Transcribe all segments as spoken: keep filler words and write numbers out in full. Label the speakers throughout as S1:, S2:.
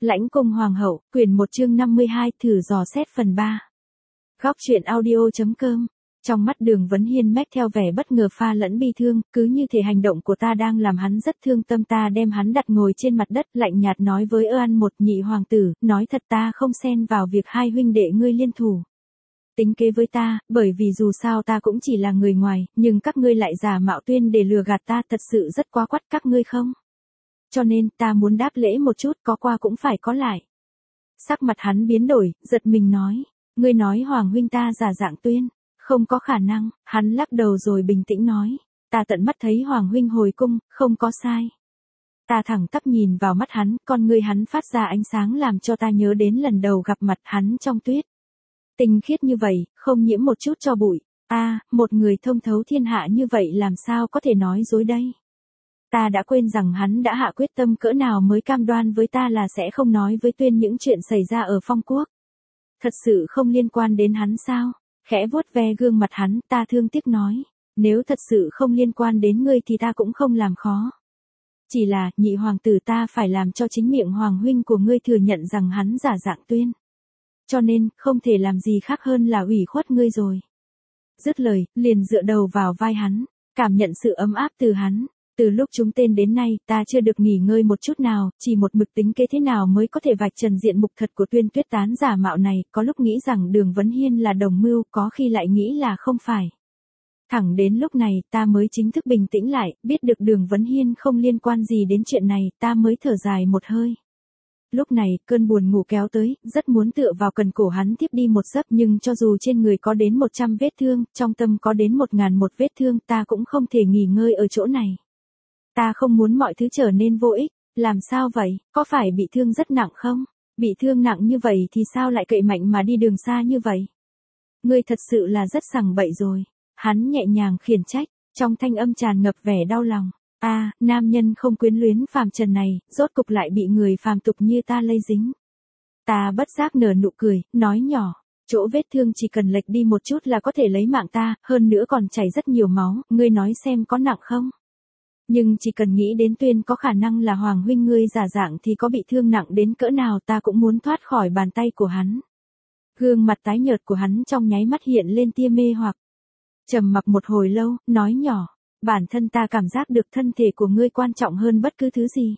S1: Lãnh cung hoàng hậu, quyển một chương năm mươi hai, thử dò xét phần ba. Góc truyện audio.com. Trong mắt Đường Vấn Hiên mách theo vẻ bất ngờ pha lẫn bi thương, cứ như thể hành động của ta đang làm hắn rất thương tâm. Ta đem hắn đặt ngồi trên mặt đất, lạnh nhạt nói với Ơ An một nhị hoàng tử, nói thật ta không xen vào việc hai huynh đệ ngươi liên thủ. Tính kế với ta, bởi vì dù sao ta cũng chỉ là người ngoài, nhưng các ngươi lại giả mạo Tuyên để lừa gạt ta, thật sự rất quá quắt các ngươi không? Cho nên, ta muốn đáp lễ một chút, có qua cũng phải có lại. Sắc mặt hắn biến đổi, giật mình nói, ngươi nói Hoàng huynh ta giả dạng Tuyên, không có khả năng. Hắn lắc đầu rồi bình tĩnh nói, ta tận mắt thấy Hoàng huynh hồi cung, không có sai. Ta thẳng tắp nhìn vào mắt hắn, con ngươi hắn phát ra ánh sáng làm cho ta nhớ đến lần đầu gặp mặt hắn trong tuyết. Tinh khiết như vậy, không nhiễm một chút tro bụi. A, à, một người thông thấu thiên hạ như vậy làm sao có thể nói dối đây? Ta đã quên rằng hắn đã hạ quyết tâm cỡ nào mới cam đoan với ta là sẽ không nói với Tuyên những chuyện xảy ra ở Phong Quốc. Thật sự không liên quan đến hắn sao? Khẽ vuốt ve gương mặt hắn, ta thương tiếc nói, nếu thật sự không liên quan đến ngươi thì ta cũng không làm khó. Chỉ là, nhị hoàng tử ta phải làm cho chính miệng hoàng huynh của ngươi thừa nhận rằng hắn giả dạng Tuyên. Cho nên, không thể làm gì khác hơn là ủy khuất ngươi rồi. Dứt lời, liền dựa đầu vào vai hắn, cảm nhận sự ấm áp từ hắn. Từ lúc chúng tên đến nay, ta chưa được nghỉ ngơi một chút nào, chỉ một mực tính kế thế nào mới có thể vạch trần diện mục thật của Tuyên Tuyết Tán giả mạo này, có lúc nghĩ rằng Đường Vấn Hiên là đồng mưu, có khi lại nghĩ là không phải. Thẳng đến lúc này, ta mới chính thức bình tĩnh lại, biết được Đường Vấn Hiên không liên quan gì đến chuyện này, ta mới thở dài một hơi. Lúc này, cơn buồn ngủ kéo tới, rất muốn tựa vào cần cổ hắn tiếp đi một giấc, nhưng cho dù trên người có đến một trăm vết thương, trong tâm có đến một ngàn một vết thương, ta cũng không thể nghỉ ngơi ở chỗ này. Ta không muốn mọi thứ trở nên vô ích. Làm sao vậy, có phải bị thương rất nặng không? Bị thương nặng như vậy thì sao lại cậy mạnh mà đi đường xa như vậy? Ngươi thật sự là rất sằng bậy rồi. Hắn nhẹ nhàng khiển trách, trong thanh âm tràn ngập vẻ đau lòng. A, à, nam nhân không quyến luyến phàm trần này, rốt cục lại bị người phàm tục như ta lây dính. Ta bất giác nở nụ cười, nói nhỏ, chỗ vết thương chỉ cần lệch đi một chút là có thể lấy mạng ta, hơn nữa còn chảy rất nhiều máu, ngươi nói xem có nặng không? Nhưng chỉ cần nghĩ đến Tuyên có khả năng là Hoàng huynh ngươi giả dạng thì có bị thương nặng đến cỡ nào ta cũng muốn thoát khỏi bàn tay của hắn. Gương mặt tái nhợt của hắn trong nháy mắt hiện lên tia mê hoặc. Trầm mặc một hồi lâu, nói nhỏ, bản thân ta cảm giác được thân thể của ngươi quan trọng hơn bất cứ thứ gì.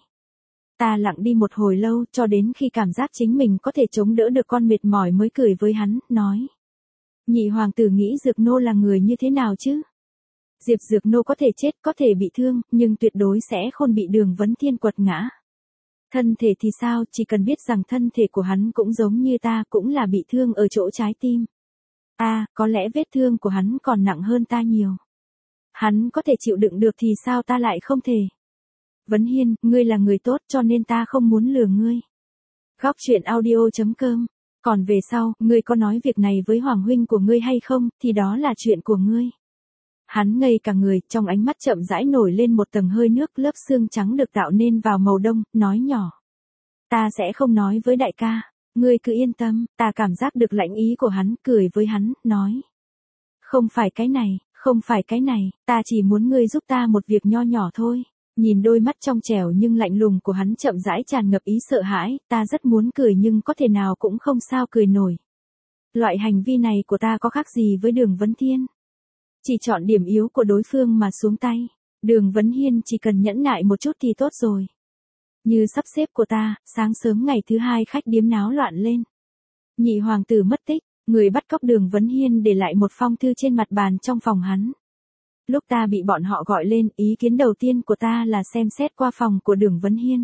S1: Ta lặng đi một hồi lâu cho đến khi cảm giác chính mình có thể chống đỡ được con mệt mỏi mới cười với hắn, nói. Nhị hoàng tử nghĩ Dược Nô là người như thế nào chứ? Diệp Dược Nô có thể chết, có thể bị thương, nhưng tuyệt đối sẽ không bị Đường Vấn Thiên quật ngã. Thân thể thì sao, chỉ cần biết rằng thân thể của hắn cũng giống như ta, cũng là bị thương ở chỗ trái tim. A, à, có lẽ vết thương của hắn còn nặng hơn ta nhiều. Hắn có thể chịu đựng được thì sao ta lại không thể? Vấn Hiên, ngươi là người tốt cho nên ta không muốn lừa ngươi. Góc truyện audio.com. Còn về sau, ngươi có nói việc này với Hoàng huynh của ngươi hay không, thì đó là chuyện của ngươi. Hắn ngây cả người, trong ánh mắt chậm rãi nổi lên một tầng hơi nước, lớp xương trắng được tạo nên vào màu đông, nói nhỏ. Ta sẽ không nói với đại ca, ngươi cứ yên tâm. Ta cảm giác được lãnh ý của hắn, cười với hắn, nói. Không phải cái này, không phải cái này, ta chỉ muốn ngươi giúp ta một việc nho nhỏ thôi. Nhìn đôi mắt trong trẻo nhưng lạnh lùng của hắn chậm rãi tràn ngập ý sợ hãi, ta rất muốn cười nhưng có thể nào cũng không sao cười nổi. Loại hành vi này của ta có khác gì với Đường Vấn Thiên? Chỉ chọn điểm yếu của đối phương mà xuống tay. Đường Vấn Hiên chỉ cần nhẫn nại một chút thì tốt rồi. Như sắp xếp của ta, sáng sớm ngày thứ hai khách điếm náo loạn lên. Nhị hoàng tử mất tích, người bắt cóc Đường Vấn Hiên để lại một phong thư trên mặt bàn trong phòng hắn. Lúc ta bị bọn họ gọi lên, ý kiến đầu tiên của ta là xem xét qua phòng của Đường Vấn Hiên.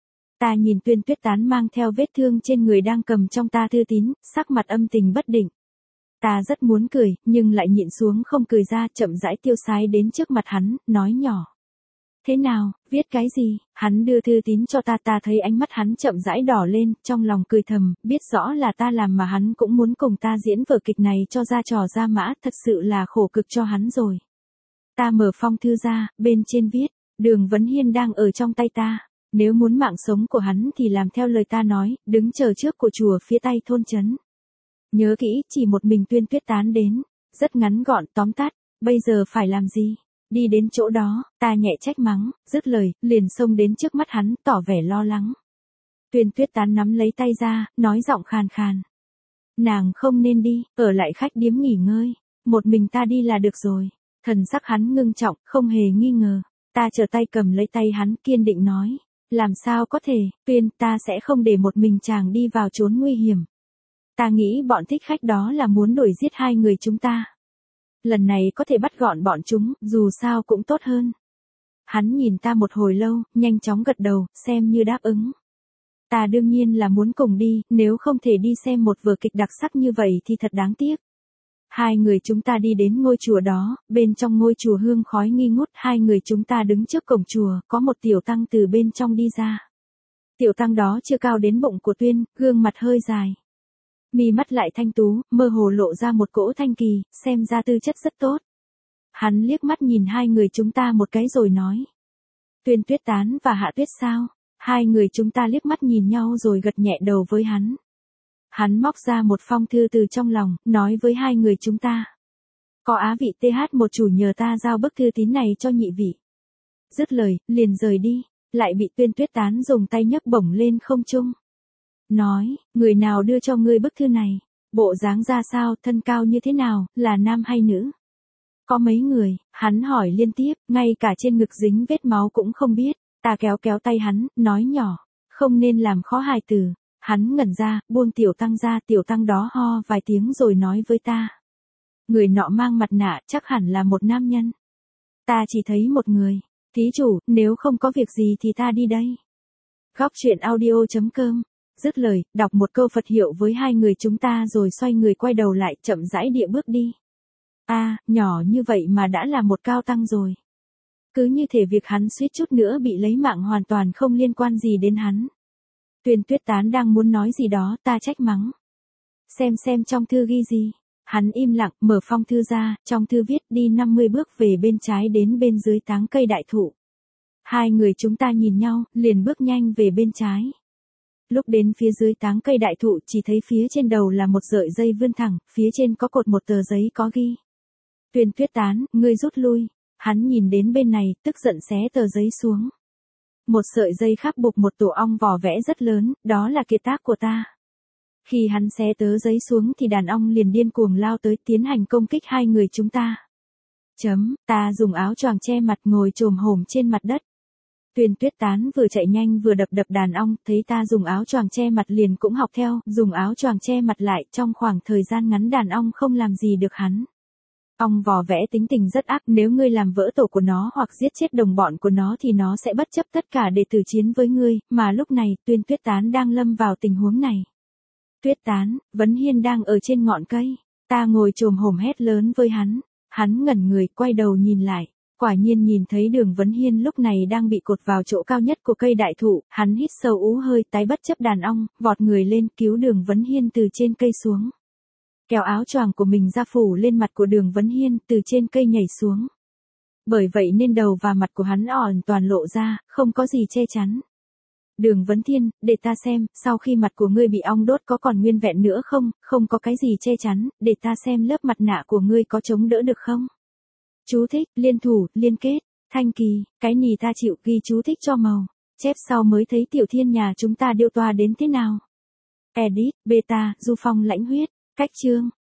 S1: Ta nhìn Tuyên Tuyết Tán mang theo vết thương trên người đang cầm trong ta thư tín, sắc mặt âm tình bất định. Ta rất muốn cười, nhưng lại nhịn xuống không cười ra, chậm rãi tiêu sái đến trước mặt hắn, nói nhỏ. Thế nào, viết cái gì? Hắn đưa thư tín cho ta, ta thấy ánh mắt hắn chậm rãi đỏ lên, trong lòng cười thầm, biết rõ là ta làm mà hắn cũng muốn cùng ta diễn vở kịch này cho ra trò ra mã, thật sự là khổ cực cho hắn rồi. Ta mở phong thư ra, bên trên viết, Đường Vấn Hiên đang ở trong tay ta. Nếu muốn mạng sống của hắn thì làm theo lời ta nói, đứng chờ trước của chùa phía tây thôn trấn. Nhớ kỹ, chỉ một mình Tuyên Tuyết Tán đến, rất ngắn gọn, tóm tắt, bây giờ phải làm gì? Đi đến chỗ đó, ta nhẹ trách mắng, dứt lời, liền xông đến trước mắt hắn, tỏ vẻ lo lắng. Tuyên Tuyết Tán nắm lấy tay ra, nói giọng khàn khàn. Nàng không nên đi, ở lại khách điếm nghỉ ngơi. Một mình ta đi là được rồi. Thần sắc hắn ngưng trọng, không hề nghi ngờ. Ta trở tay cầm lấy tay hắn, kiên định nói. Làm sao có thể, Tuyên, ta sẽ không để một mình chàng đi vào chốn nguy hiểm. Ta nghĩ bọn thích khách đó là muốn đuổi giết hai người chúng ta. Lần này có thể bắt gọn bọn chúng, dù sao cũng tốt hơn. Hắn nhìn ta một hồi lâu, nhanh chóng gật đầu, xem như đáp ứng. Ta đương nhiên là muốn cùng đi, nếu không thể đi xem một vở kịch đặc sắc như vậy thì thật đáng tiếc. Hai người chúng ta đi đến ngôi chùa đó, bên trong ngôi chùa hương khói nghi ngút, hai người chúng ta đứng trước cổng chùa, có một tiểu tăng từ bên trong đi ra. Tiểu tăng đó chưa cao đến bụng của Tuyên, gương mặt hơi dài. Mi mắt lại thanh tú, mơ hồ lộ ra một cỗ thanh kỳ, xem ra tư chất rất tốt. Hắn liếc mắt nhìn hai người chúng ta một cái rồi nói. Tuyên Tuyết Tán và Hạ Tuyết sao? Hai người chúng ta liếc mắt nhìn nhau rồi gật nhẹ đầu với hắn. Hắn móc ra một phong thư từ trong lòng, nói với hai người chúng ta. Có á vị tê hát một chủ nhờ ta giao bức thư tín này cho nhị vị. Dứt lời, liền rời đi, lại bị Tuyên Tuyết Tán dùng tay nhấc bổng lên không trung. Nói, người nào đưa cho ngươi bức thư này? Bộ dáng ra sao, thân cao như thế nào, là nam hay nữ? Có mấy người, hắn hỏi liên tiếp, ngay cả trên ngực dính vết máu cũng không biết. Ta kéo kéo tay hắn, nói nhỏ, không nên làm khó hài tử. Hắn ngẩn ra, buông tiểu tăng ra, tiểu tăng đó ho vài tiếng rồi nói với ta. Người nọ mang mặt nạ, chắc hẳn là một nam nhân. Ta chỉ thấy một người. Thí chủ, nếu không có việc gì thì ta đi đây. Góc truyện audio chấm com. Dứt lời, đọc một câu Phật hiệu với hai người chúng ta rồi xoay người quay đầu lại, chậm rãi địa bước đi. A, à, nhỏ như vậy mà đã là một cao tăng rồi. Cứ như thể việc hắn suýt chút nữa bị lấy mạng hoàn toàn không liên quan gì đến hắn. Tuyên Tuyết Tán đang muốn nói gì đó, ta trách mắng. Xem xem trong thư ghi gì. Hắn im lặng, mở phong thư ra, trong thư viết đi năm mươi bước về bên trái đến bên dưới táng cây đại thụ. Hai người chúng ta nhìn nhau, liền bước nhanh về bên trái. Lúc đến phía dưới táng cây đại thụ chỉ thấy phía trên đầu là một sợi dây vươn thẳng, phía trên có cột một tờ giấy có ghi. Tuyên Tuyết Tán, ngươi rút lui. Hắn nhìn đến bên này, tức giận xé tờ giấy xuống. Một sợi dây khắc buộc một tổ ong vỏ vẽ rất lớn, đó là kiệt tác của ta. Khi hắn xé tờ giấy xuống thì đàn ong liền điên cuồng lao tới tiến hành công kích hai người chúng ta. Chấm, ta dùng áo choàng che mặt ngồi chồm hổm trên mặt đất. Tuyên Tuyết Tán vừa chạy nhanh vừa đập đập đàn ong, thấy ta dùng áo choàng che mặt liền cũng học theo, dùng áo choàng che mặt lại, trong khoảng thời gian ngắn đàn ong không làm gì được hắn. Ong vò vẽ tính tình rất ác, nếu ngươi làm vỡ tổ của nó hoặc giết chết đồng bọn của nó thì nó sẽ bất chấp tất cả để tử chiến với ngươi, mà lúc này, Tuyên Tuyết Tán đang lâm vào tình huống này. Tuyết Tán, Vấn Hiên đang ở trên ngọn cây, ta ngồi chồm hổm hét lớn với hắn, hắn ngẩn người, quay đầu nhìn lại, quả nhiên nhìn thấy Đường Vấn Hiên lúc này đang bị cột vào chỗ cao nhất của cây đại thụ, hắn hít sâu ú hơi tái bất chấp đàn ong, vọt người lên cứu Đường Vấn Hiên từ trên cây xuống. Kéo áo choàng của mình ra phủ lên mặt của Đường Vấn Hiên, từ trên cây nhảy xuống. Bởi vậy nên đầu và mặt của hắn hoàn toàn lộ ra, không có gì che chắn. Đường Vấn Thiên, để ta xem, sau khi mặt của ngươi bị ong đốt có còn nguyên vẹn nữa không, không có cái gì che chắn, để ta xem lớp mặt nạ của ngươi có chống đỡ được không. Chú thích, liên thủ, liên kết, thanh kỳ, cái nì ta chịu, ghi chú thích cho màu. Chép sau mới thấy Tiểu Thiên nhà chúng ta điêu toa đến thế nào. Edit, beta, Du Phong lãnh huyết. Cách chương